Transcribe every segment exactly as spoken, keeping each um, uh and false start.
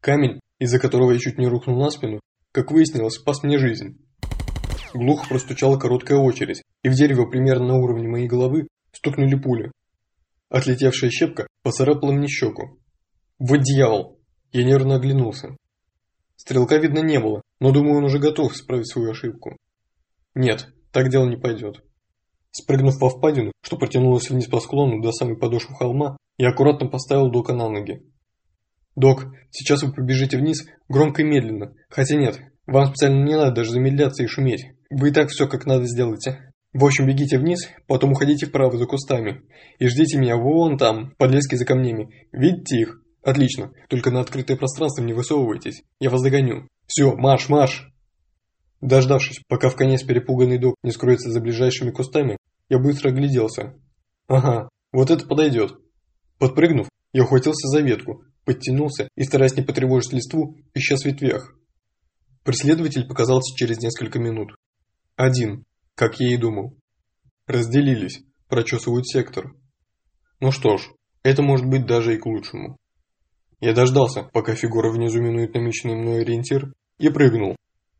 Камень, из-за которого я чуть не рухнул на спину, как выяснилось, спас мне жизнь. Глухо простучала короткая очередь, и в дерево примерно на уровне моей головы стукнули пули. Отлетевшая щепка поцарапала мне щеку. Вот дьявол! Я нервно оглянулся. Стрелка видно не было, но думаю, он уже готов исправить свою ошибку. Нет, так дело не пойдет. Спрыгнув во впадину, что протянулась вниз по склону до самой подошвы холма, я аккуратно поставил Дока на ноги. «Док, сейчас вы побежите вниз громко и медленно. Хотя нет, вам специально не надо даже замедляться и шуметь. Вы и так все как надо сделаете. В общем, бегите вниз, потом уходите вправо за кустами. И ждите меня вон там, в подлеске за камнями. Видите их? Отлично, только на открытое пространство не высовывайтесь. Я вас догоню. Все, марш, марш!» Дождавшись, пока вконец перепуганный Док не скроется за ближайшими кустами, я быстро огляделся. Ага, вот это подойдет. Подпрыгнув, я ухватился за ветку, подтянулся и, стараясь не потревожить листву, исчез в ветвях. Преследователь показался через несколько минут. Один, как я и думал. Разделились, прочесывают сектор. Ну что ж, это может быть даже и к лучшему. Я дождался, пока фигура внизу минует намеченный мной ориентир, и прыгнул.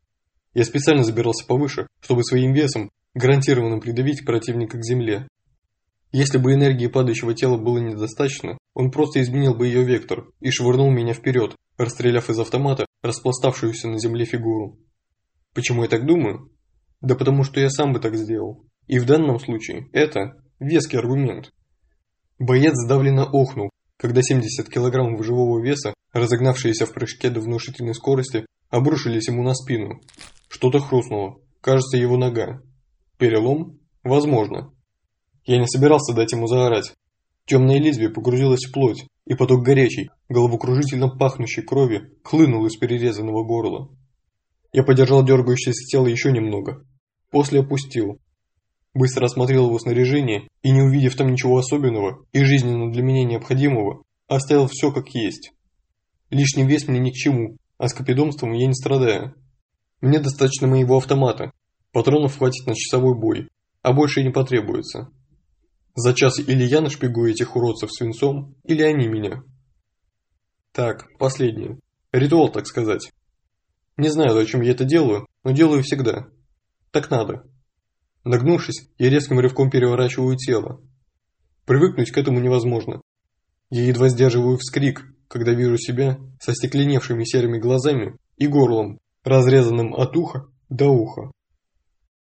Я специально забирался повыше, чтобы своим весом гарантированно придавить противника к земле. Если бы энергии падающего тела было недостаточно, он просто изменил бы ее вектор и швырнул меня вперед, расстреляв из автомата распластавшуюся на земле фигуру. Почему я так думаю? Да потому что я сам бы так сделал. И в данном случае это веский аргумент. Боец сдавленно охнул, когда семьдесят килограммов живого веса, разогнавшиеся в прыжке до внушительной скорости, обрушились ему на спину. Что-то хрустнуло, кажется, его нога. Перелом? Возможно. Я не собирался дать ему заорать. Темное лезвие погрузилось в плоть, и поток горячей, головокружительно пахнущей крови хлынул из перерезанного горла. Я подержал дергающееся тело еще немного. После опустил. Быстро осмотрел его снаряжение и, не увидев там ничего особенного и жизненно для меня необходимого, оставил все как есть. Лишний вес мне ни к чему, а скопидомством я не страдаю. Мне достаточно моего автомата. Патронов хватит на часовой бой, а больше и не потребуется. За час или я нашпигую этих уродцев свинцом, или они меня. Так, последнее. Ритуал, так сказать. Не знаю, зачем я это делаю, но делаю всегда. Так надо. Нагнувшись, я резким рывком переворачиваю тело. Привыкнуть к этому невозможно. Я едва сдерживаю вскрик, когда вижу себя со стекленевшими серыми глазами и горлом, разрезанным от уха до уха.